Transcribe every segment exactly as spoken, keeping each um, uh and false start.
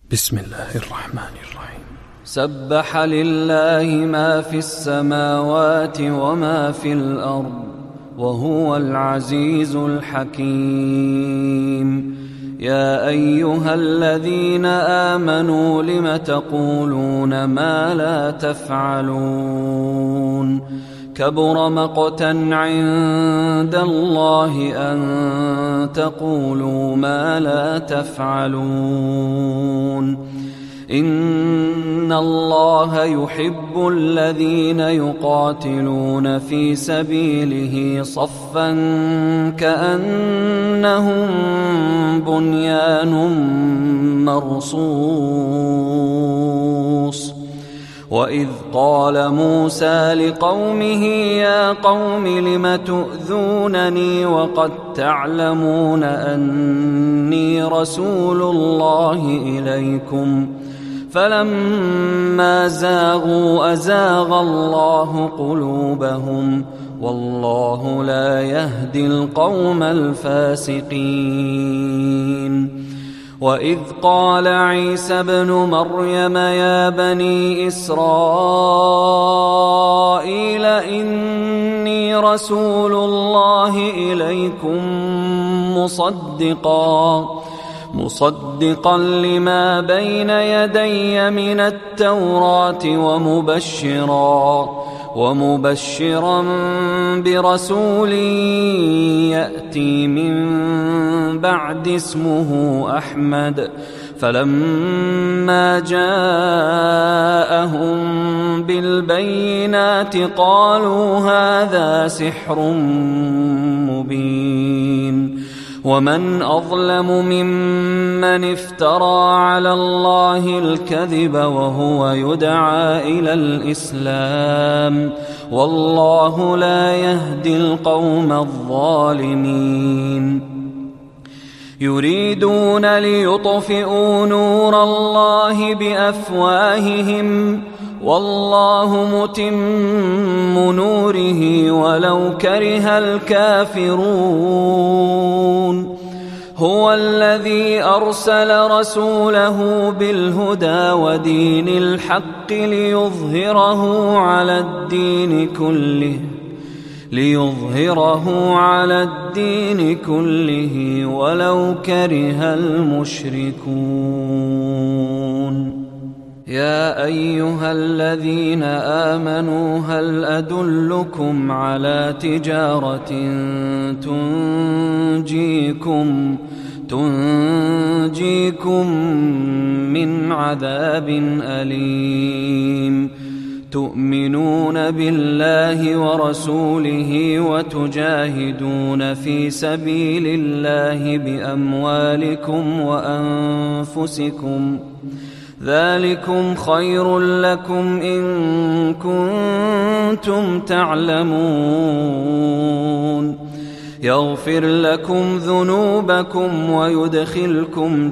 بسم الله الرحمن الرحيم. سبح لله ما في السماوات وما في الأرض وهو العزيز الحكيم. يا أيها الذين آمنوا لم تقولون ما لا تفعلون؟ كبر مقتا عند الله أن تقولوا ما لا تفعلون. إن الله يحب الذين يقاتلون في سبيله صفا كأنهم بنيان مرصوص. وإذ قال موسى لقومه يا قوم لم تؤذونني وقد تعلمون أني رسول الله إليكم فلما زاغوا أزاغ الله قلوبهم والله لا يهدي القوم الفاسقين. وإذ قال عيسى ابن مريم يا بني إسرائيل إني رسول الله إليكم مصدقا مصدقا لما بين يدي من التوراة ومبشرا ومبشرا برسول يأتي من بعد اسمه أحمد. فلما جاءهم بالبينات قالوا هذا سحر مبين. ومن أظلم ممن افترى على الله الكذب وهو يدعى إلى الإسلام والله لا يهدي القوم الظالمين. يريدون ليطفئوا نور الله بأفواههم والله متم نوره ولو كره الكافرون. هو الذي أرسل رسوله بالهدى ودين الحق ليظهره على الدين كله ليظهره على الدين كله ولو كره المشركون. يا أيها الذين آمنوا هل أدلكم على تجارة تنجيكم تنجيكم من عذاب أليم؟ تؤمنون بالله ورسوله وتجاهدون في سبيل الله بأموالكم وأنفسكم ذلكم خير لكم إن كنتم تعلمون. يغفر لكم ذنوبكم ويدخلكم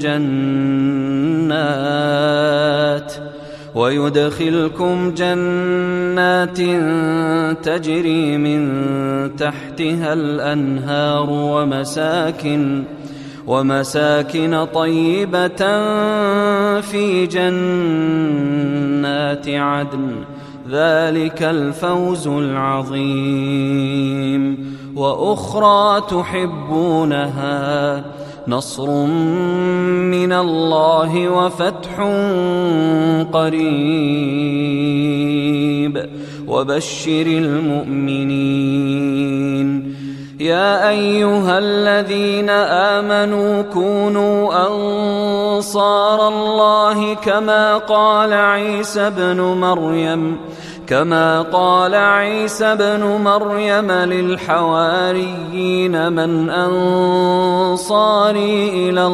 جنات ويدخلكم جنات تجري من تحتها الأنهار ومساكن ومساكن طيبة في جنات عدن ذلك الفوز العظيم. وأخرى تحبونها نصر من الله وفتح قريب وبشر المؤمنين. يا أيها الذين آمنوا كونوا أنصار الله كما قال عيسى ابن مريم كما قال عيسى ابن مريم للحواريين من أنصاري إلى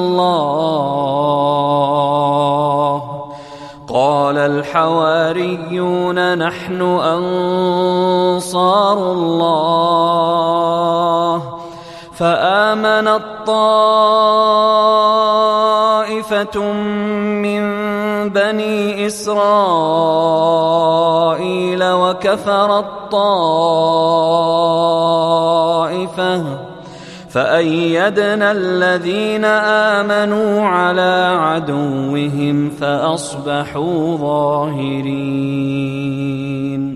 الله؟ قال الحواريون نحن أنصار الله. فآمنت طائفة من بني إسرائيل وكفرت طائفة فأيدنا الذين آمنوا على عدوهم فأصبحوا ظاهرين.